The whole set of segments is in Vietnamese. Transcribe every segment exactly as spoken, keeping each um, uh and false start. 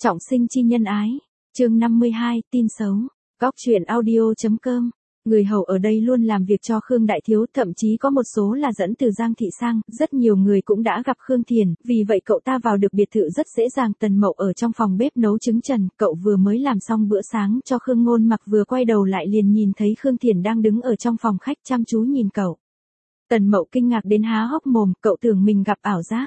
Trọng sinh chi nhân ái. Chương năm mươi hai, tin xấu. Góc truyện audio chấm com. Người hầu ở đây luôn làm việc cho Khương Đại Thiếu, thậm chí có một số là dẫn từ Giang Thị sang, rất nhiều người cũng đã gặp Khương Thiền, vì vậy cậu ta vào được biệt thự rất dễ dàng. Tần Mậu ở trong phòng bếp nấu trứng trần, cậu vừa mới làm xong bữa sáng cho Khương Ngôn Mặc, vừa quay đầu lại liền nhìn thấy Khương Thiền đang đứng ở trong phòng khách chăm chú nhìn cậu. Tần Mậu kinh ngạc đến há hốc mồm, cậu tưởng mình gặp ảo giác.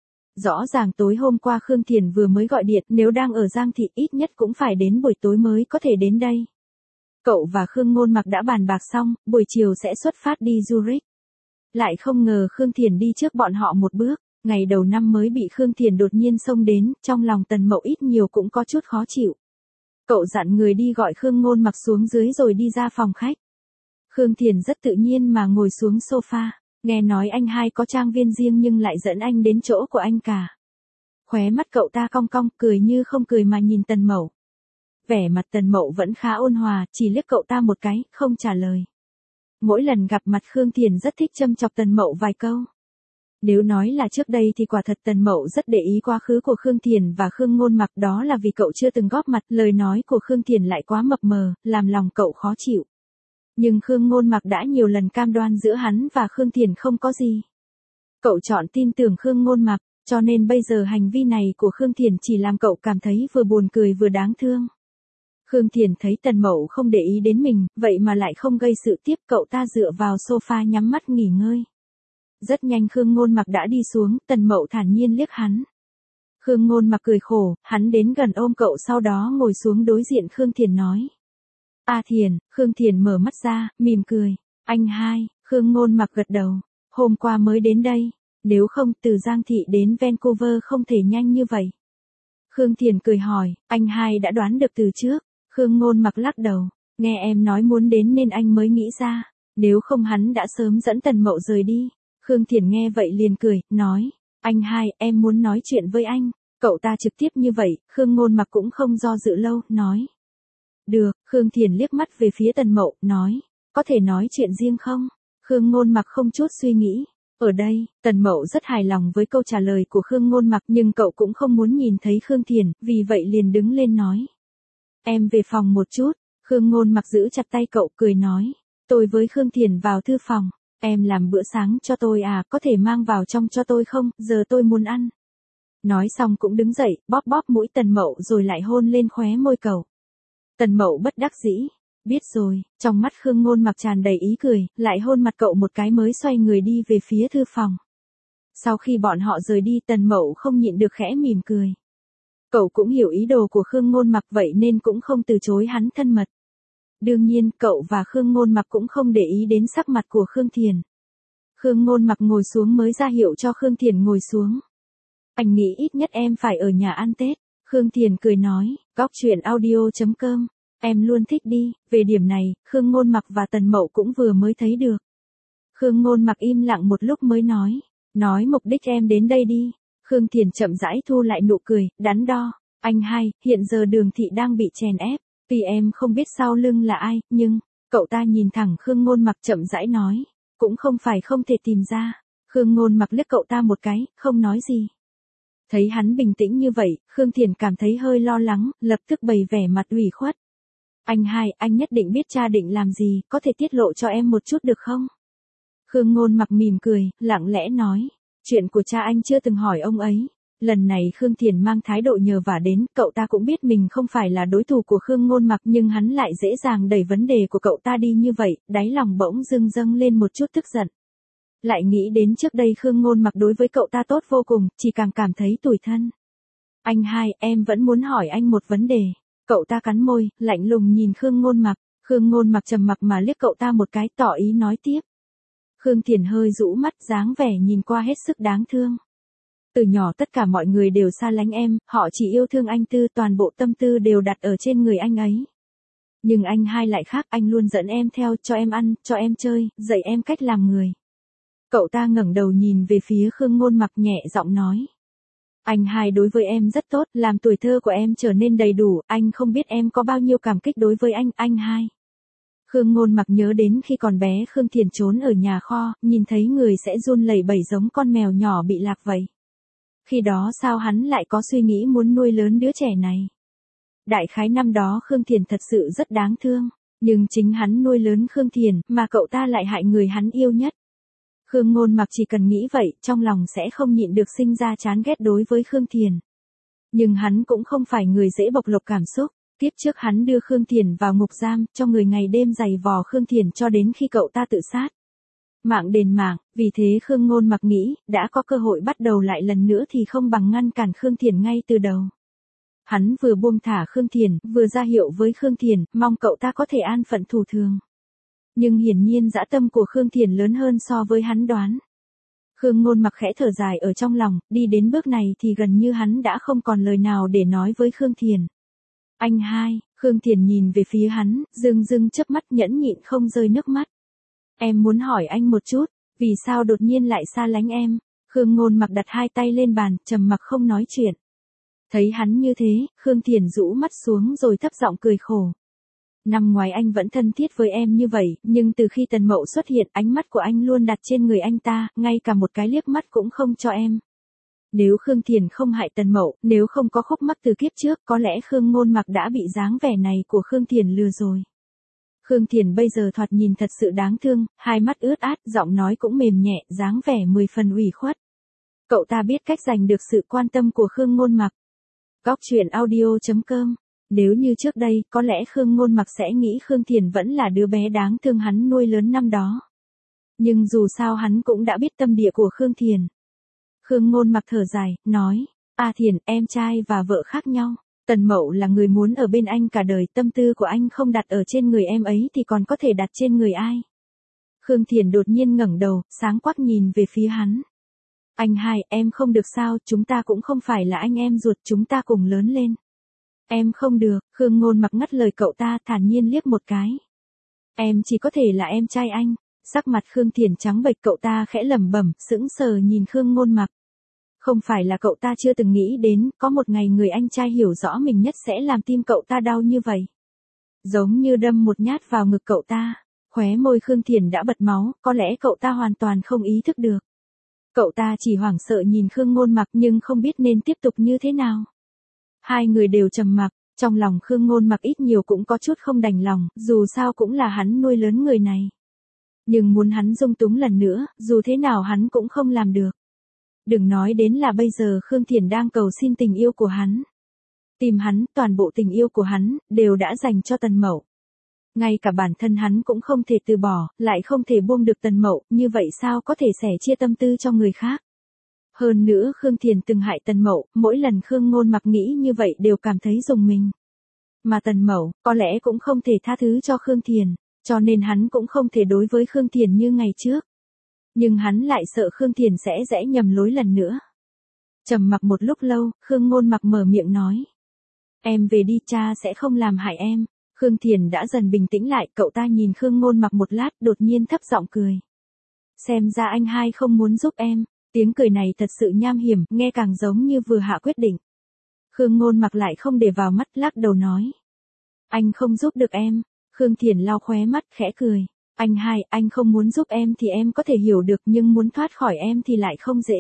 Rõ ràng tối hôm qua Khương Thiền vừa mới gọi điện, nếu đang ở Giang Thị ít nhất cũng phải đến buổi tối mới có thể đến đây. Cậu và Khương Ngôn Mặc đã bàn bạc xong, buổi chiều sẽ xuất phát đi Zurich. Lại không ngờ Khương Thiền đi trước bọn họ một bước, ngày đầu năm mới bị Khương Thiền đột nhiên xông đến, trong lòng Tần Mậu ít nhiều cũng có chút khó chịu. Cậu dặn người đi gọi Khương Ngôn Mặc xuống dưới rồi đi ra phòng khách. Khương Thiền rất tự nhiên mà ngồi xuống sofa, nghe nói anh hai có trang viên riêng nhưng lại dẫn anh đến chỗ của anh cả. Khóe mắt cậu ta cong cong, cười như không cười mà nhìn Tần Mậu. Vẻ mặt Tần Mậu vẫn khá ôn hòa, chỉ liếc cậu ta một cái, không trả lời. Mỗi lần gặp mặt Khương Thiền rất thích châm chọc Tần Mậu vài câu. Nếu nói là trước đây thì quả thật Tần Mậu rất để ý quá khứ của Khương Thiền và Khương Ngôn Mặc, đó là vì cậu chưa từng góp mặt, lời nói của Khương Thiền lại quá mập mờ, làm lòng cậu khó chịu. Nhưng Khương Ngôn Mặc đã nhiều lần cam đoan giữa hắn và Khương Thiền không có gì. Cậu chọn tin tưởng Khương Ngôn Mặc, cho nên bây giờ hành vi này của Khương Thiền chỉ làm cậu cảm thấy vừa buồn cười vừa đáng thương. Khương Thiền thấy Tần Mậu không để ý đến mình, vậy mà lại không gây sự tiếp, cậu ta dựa vào sofa nhắm mắt nghỉ ngơi. Rất nhanh Khương Ngôn Mặc đã đi xuống, Tần Mậu thản nhiên liếc hắn. Khương Ngôn Mặc cười khổ, hắn đến gần ôm cậu sau đó ngồi xuống đối diện Khương Thiền nói. A Thiền, Khương Thiền mở mắt ra, mỉm cười. Anh hai, Khương Ngôn Mặc gật đầu. Hôm qua mới đến đây, nếu không từ Giang Thị đến Vancouver không thể nhanh như vậy. Khương Thiền cười hỏi, anh hai đã đoán được từ trước. Khương Ngôn Mặc lắc đầu, nghe em nói muốn đến nên anh mới nghĩ ra, nếu không hắn đã sớm dẫn Tần Mậu rời đi. Khương Thiền nghe vậy liền cười, nói, anh hai, em muốn nói chuyện với anh. Cậu ta trực tiếp như vậy, Khương Ngôn Mặc cũng không do dự lâu, nói. Được, Khương Thiền liếc mắt về phía Tần Mậu, nói, có thể nói chuyện riêng không? Khương Ngôn Mặc không chút suy nghĩ. Ở đây, Tần Mậu rất hài lòng với câu trả lời của Khương Ngôn Mặc, nhưng cậu cũng không muốn nhìn thấy Khương Thiền, vì vậy liền đứng lên nói. Em về phòng một chút. Khương Ngôn Mặc giữ chặt tay cậu, cười nói, tôi với Khương Thiền vào thư phòng. Em làm bữa sáng cho tôi à, có thể mang vào trong cho tôi không, giờ tôi muốn ăn. Nói xong cũng đứng dậy, bóp bóp mũi Tần Mậu rồi lại hôn lên khóe môi cậu. Tần Mậu bất đắc dĩ, biết rồi, trong mắt Khương Ngôn Mặc tràn đầy ý cười, lại hôn mặt cậu một cái mới xoay người đi về phía thư phòng. Sau khi bọn họ rời đi, Tần Mậu không nhịn được khẽ mỉm cười. Cậu cũng hiểu ý đồ của Khương Ngôn Mặc vậy nên cũng không từ chối hắn thân mật. Đương nhiên, cậu và Khương Ngôn Mặc cũng không để ý đến sắc mặt của Khương Thiền. Khương Ngôn Mặc ngồi xuống mới ra hiệu cho Khương Thiền ngồi xuống. Anh nghĩ ít nhất em phải ở nhà ăn Tết. Khương Thiền cười nói, góc truyện audio chấm com, em luôn thích đi, về điểm này, Khương Ngôn Mặc và Tần Mậu cũng vừa mới thấy được. Khương Ngôn Mặc im lặng một lúc mới nói, nói mục đích em đến đây đi. Khương Thiền chậm rãi thu lại nụ cười, đắn đo, anh hai, hiện giờ Đường Thị đang bị chèn ép, tuy em không biết sau lưng là ai, nhưng, cậu ta nhìn thẳng Khương Ngôn Mặc chậm rãi nói, cũng không phải không thể tìm ra. Khương Ngôn Mặc liếc cậu ta một cái, không nói gì. Thấy hắn bình tĩnh như vậy, Khương Thiền cảm thấy hơi lo lắng, lập tức bày vẻ mặt ủy khuất. Anh hai, anh nhất định biết cha định làm gì, có thể tiết lộ cho em một chút được không? Khương Ngôn Mặc mỉm cười, lặng lẽ nói, chuyện của cha anh chưa từng hỏi ông ấy. Lần này Khương Thiền mang thái độ nhờ vả đến, cậu ta cũng biết mình không phải là đối thủ của Khương Ngôn Mặc, nhưng hắn lại dễ dàng đẩy vấn đề của cậu ta đi như vậy, đáy lòng bỗng dưng dâng lên một chút tức giận. Lại nghĩ đến trước đây Khương Ngôn Mặc đối với cậu ta tốt vô cùng, chỉ càng cảm thấy tủi thân. Anh hai, em vẫn muốn hỏi anh một vấn đề. Cậu ta cắn môi, lạnh lùng nhìn Khương Ngôn Mặc. Khương Ngôn Mặc trầm mặc mà liếc cậu ta một cái, tỏ ý nói tiếp. Khương Thiền hơi rũ mắt, dáng vẻ nhìn qua hết sức đáng thương. Từ nhỏ tất cả mọi người đều xa lánh em, họ chỉ yêu thương anh Tư, toàn bộ tâm tư đều đặt ở trên người anh ấy. Nhưng anh hai lại khác, anh luôn dẫn em theo, cho em ăn, cho em chơi, dạy em cách làm người. Cậu ta ngẩng đầu nhìn về phía Khương Ngôn Mặc nhẹ giọng nói. Anh hai đối với em rất tốt, làm tuổi thơ của em trở nên đầy đủ, anh không biết em có bao nhiêu cảm kích đối với anh, anh hai. Khương Ngôn Mặc nhớ đến khi còn bé Khương Thiền trốn ở nhà kho, nhìn thấy người sẽ run lẩy bẩy giống con mèo nhỏ bị lạc vậy. Khi đó sao hắn lại có suy nghĩ muốn nuôi lớn đứa trẻ này? Đại khái năm đó Khương Thiền thật sự rất đáng thương, nhưng chính hắn nuôi lớn Khương Thiền, mà cậu ta lại hại người hắn yêu nhất. Khương Ngôn Mặc chỉ cần nghĩ vậy, trong lòng sẽ không nhịn được sinh ra chán ghét đối với Khương Thiền. Nhưng hắn cũng không phải người dễ bộc lộ cảm xúc. Tiếp trước hắn đưa Khương Thiền vào ngục giam, cho người ngày đêm giày vò Khương Thiền cho đến khi cậu ta tự sát. Mạng đền mạng, vì thế Khương Ngôn Mặc nghĩ, đã có cơ hội bắt đầu lại lần nữa thì không bằng ngăn cản Khương Thiền ngay từ đầu. Hắn vừa buông thả Khương Thiền, vừa ra hiệu với Khương Thiền, mong cậu ta có thể an phận thủ thường. Nhưng hiển nhiên dã tâm của Khương Thiền lớn hơn so với hắn đoán. Khương Ngôn Mặc khẽ thở dài ở trong lòng, đi đến bước này thì gần như hắn đã không còn lời nào để nói với Khương Thiền. Anh hai, Khương Thiền nhìn về phía hắn, dưng dưng chớp mắt nhẫn nhịn không rơi nước mắt. Em muốn hỏi anh một chút, vì sao đột nhiên lại xa lánh em? Khương Ngôn Mặc đặt hai tay lên bàn, trầm mặc không nói chuyện. Thấy hắn như thế, Khương Thiền rũ mắt xuống rồi thấp giọng cười khổ. Năm ngoái anh vẫn thân thiết với em như vậy, nhưng từ khi Tần Mậu xuất hiện, ánh mắt của anh luôn đặt trên người anh ta, ngay cả một cái liếc mắt cũng không cho em. Nếu Khương Thiền không hại Tần Mậu, nếu không có khúc mắc từ kiếp trước, có lẽ Khương Ngôn Mặc đã bị dáng vẻ này của Khương Thiền lừa rồi. Khương Thiền bây giờ thoạt nhìn thật sự đáng thương, hai mắt ướt át, giọng nói cũng mềm nhẹ, dáng vẻ mười phần ủy khuất. Cậu ta biết cách giành được sự quan tâm của Khương Ngôn Mặc. Góc truyện audio chấm com. Nếu như trước đây, có lẽ Khương Ngôn Mặc sẽ nghĩ Khương Thiền vẫn là đứa bé đáng thương hắn nuôi lớn năm đó. Nhưng dù sao hắn cũng đã biết tâm địa của Khương Thiền. Khương Ngôn Mặc thở dài, nói, A Thiền, em trai và vợ khác nhau. Tần Mậu là người muốn ở bên anh cả đời, tâm tư của anh không đặt ở trên người em ấy thì còn có thể đặt trên người ai. Khương Thiền đột nhiên ngẩng đầu, sáng quắc nhìn về phía hắn. Anh hai, em không được sao, chúng ta cũng không phải là anh em ruột, chúng ta cùng lớn lên. Em không được, Khương Ngôn Mặc ngắt lời cậu ta, thản nhiên liếc một cái. Em chỉ có thể là em trai anh. Sắc mặt Khương Thiền trắng bệch, cậu ta khẽ lẩm bẩm, sững sờ nhìn Khương Ngôn Mặc. Không phải là cậu ta chưa từng nghĩ đến, có một ngày người anh trai hiểu rõ mình nhất sẽ làm tim cậu ta đau như vậy. Giống như đâm một nhát vào ngực cậu ta, khóe môi Khương Thiền đã bật máu, có lẽ cậu ta hoàn toàn không ý thức được. Cậu ta chỉ hoảng sợ nhìn Khương Ngôn Mặc nhưng không biết nên tiếp tục như thế nào. Hai người đều trầm mặc, trong lòng Khương Ngôn Mặc ít nhiều cũng có chút không đành lòng, dù sao cũng là hắn nuôi lớn người này. Nhưng muốn hắn dung túng lần nữa, dù thế nào hắn cũng không làm được. Đừng nói đến là bây giờ Khương Thiền đang cầu xin tình yêu của hắn. Tìm hắn, toàn bộ tình yêu của hắn, đều đã dành cho Tần Mậu. Ngay cả bản thân hắn cũng không thể từ bỏ, lại không thể buông được Tần Mậu, như vậy sao có thể sẻ chia tâm tư cho người khác. Hơn nữa Khương Thiền từng hại Tần Mậu, mỗi lần Khương Ngôn Mặc nghĩ như vậy đều cảm thấy rùng mình. Mà Tần Mậu, có lẽ cũng không thể tha thứ cho Khương Thiền, cho nên hắn cũng không thể đối với Khương Thiền như ngày trước. Nhưng hắn lại sợ Khương Thiền sẽ rẽ nhầm lối lần nữa. Trầm mặc một lúc lâu, Khương Ngôn Mặc mở miệng nói. Em về đi, cha sẽ không làm hại em. Khương Thiền đã dần bình tĩnh lại, cậu ta nhìn Khương Ngôn Mặc một lát, đột nhiên thấp giọng cười. Xem ra anh hai không muốn giúp em. Tiếng cười này thật sự nham hiểm, nghe càng giống như vừa hạ quyết định. Khương Ngôn Mặc lại không để vào mắt, lắc đầu nói. Anh không giúp được em. Khương Thiền lau khóe mắt, khẽ cười. Anh hai, anh không muốn giúp em thì em có thể hiểu được, nhưng muốn thoát khỏi em thì lại không dễ.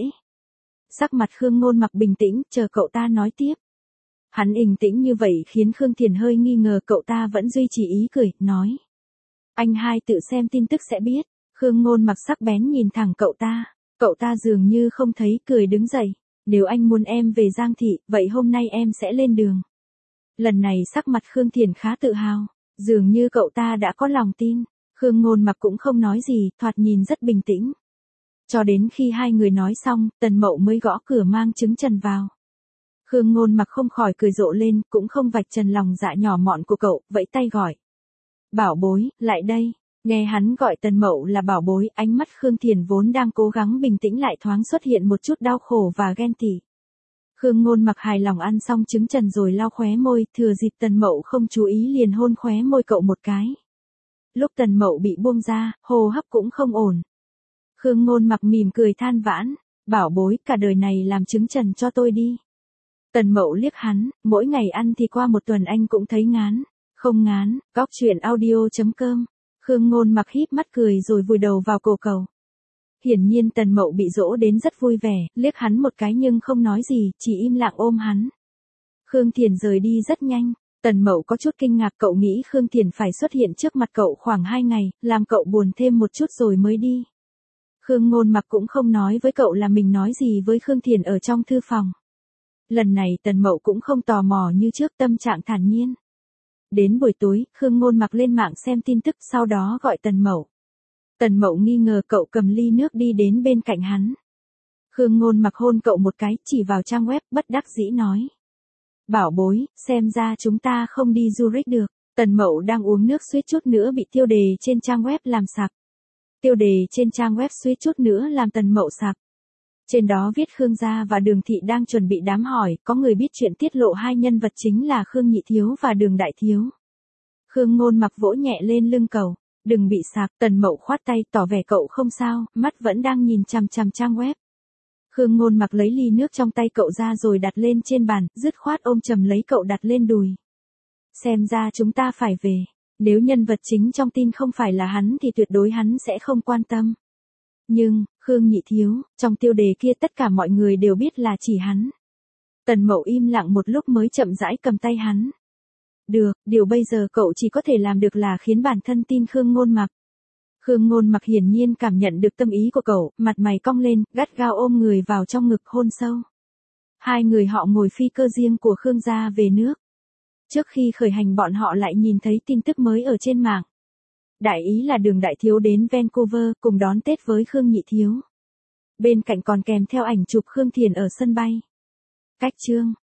Sắc mặt Khương Ngôn Mặc bình tĩnh, chờ cậu ta nói tiếp. Hắn bình tĩnh như vậy khiến Khương Thiền hơi nghi ngờ, cậu ta vẫn duy trì ý cười, nói. Anh hai tự xem tin tức sẽ biết. Khương Ngôn Mặc sắc bén nhìn thẳng cậu ta. Cậu ta dường như không thấy, cười đứng dậy. Nếu anh muốn em về Giang Thị, vậy hôm nay em sẽ lên đường. Lần này sắc mặt Khương Thiền khá tự hào. Dường như cậu ta đã có lòng tin. Khương Ngôn Mặc cũng không nói gì, thoạt nhìn rất bình tĩnh. Cho đến khi hai người nói xong, Tần Mậu mới gõ cửa mang trứng trần vào. Khương Ngôn Mặc không khỏi cười rộ lên, cũng không vạch trần lòng dạ nhỏ mọn của cậu, vẫy tay gọi. Bảo bối, lại đây. Nghe hắn gọi Tần Mậu là bảo bối, ánh mắt Khương Thiền vốn đang cố gắng bình tĩnh lại thoáng xuất hiện một chút đau khổ và ghen tị. Khương Ngôn Mặc hài lòng ăn xong trứng trần rồi lau khóe môi, thừa dịp Tần Mậu không chú ý liền hôn khóe môi cậu một cái. Lúc Tần Mậu bị buông ra, hô hấp cũng không ổn. Khương Ngôn Mặc mỉm cười than vãn, bảo bối, cả đời này làm trứng trần cho tôi đi. Tần Mậu liếc hắn, mỗi ngày ăn thì qua một tuần anh cũng thấy ngán. Không ngán, góc truyện audio chấm com. Khương Ngôn Mặc híp mắt cười rồi vùi đầu vào cổ cầu. Hiển nhiên Tần Mậu bị dỗ đến rất vui vẻ, liếc hắn một cái nhưng không nói gì, chỉ im lặng ôm hắn. Khương Thiền rời đi rất nhanh. Tần Mậu có chút kinh ngạc, cậu nghĩ Khương Thiền phải xuất hiện trước mặt cậu khoảng hai ngày, làm cậu buồn thêm một chút rồi mới đi. Khương Ngôn Mặc cũng không nói với cậu là mình nói gì với Khương Thiền ở trong thư phòng. Lần này Tần Mậu cũng không tò mò như trước, tâm trạng thản nhiên. Đến buổi tối, Khương Ngôn Mặc lên mạng xem tin tức, sau đó gọi Tần Mậu. Tần Mậu nghi ngờ, cậu cầm ly nước đi đến bên cạnh hắn. Khương Ngôn Mặc hôn cậu một cái, chỉ vào trang web, bất đắc dĩ nói. Bảo bối, xem ra chúng ta không đi Zurich được. Tần Mậu đang uống nước suýt chút nữa bị tiêu đề trên trang web làm sặc. Tiêu đề trên trang web suýt chút nữa làm Tần Mậu sặc. Trên đó viết Khương gia và Đường Thị đang chuẩn bị đám hỏi, có người biết chuyện tiết lộ hai nhân vật chính là Khương Nhị Thiếu và Đường Đại Thiếu. Khương Ngôn Mặc vỗ nhẹ lên lưng cậu, đừng bị sặc. Tần Mậu khoát tay tỏ vẻ cậu không sao, mắt vẫn đang nhìn chằm chằm trang web. Khương Ngôn Mặc lấy ly nước trong tay cậu ra rồi đặt lên trên bàn, dứt khoát ôm chầm lấy cậu đặt lên đùi. Xem ra chúng ta phải về. Nếu nhân vật chính trong tin không phải là hắn thì tuyệt đối hắn sẽ không quan tâm. Nhưng, Khương Nhị Thiếu, trong tiêu đề kia tất cả mọi người đều biết là chỉ hắn. Tần Mậu im lặng một lúc mới chậm rãi cầm tay hắn. Được, điều bây giờ cậu chỉ có thể làm được là khiến bản thân tin Khương Ngôn Mặc. Khương Ngôn Mặc hiển nhiên cảm nhận được tâm ý của cậu, mặt mày cong lên, gắt gao ôm người vào trong ngực hôn sâu. Hai người họ ngồi phi cơ riêng của Khương gia về nước. Trước khi khởi hành bọn họ lại nhìn thấy tin tức mới ở trên mạng. Đại ý là Đường Đại Thiếu đến Vancouver cùng đón Tết với Khương Nhị Thiếu. Bên cạnh còn kèm theo ảnh chụp Khương Thiền ở sân bay. Cách chương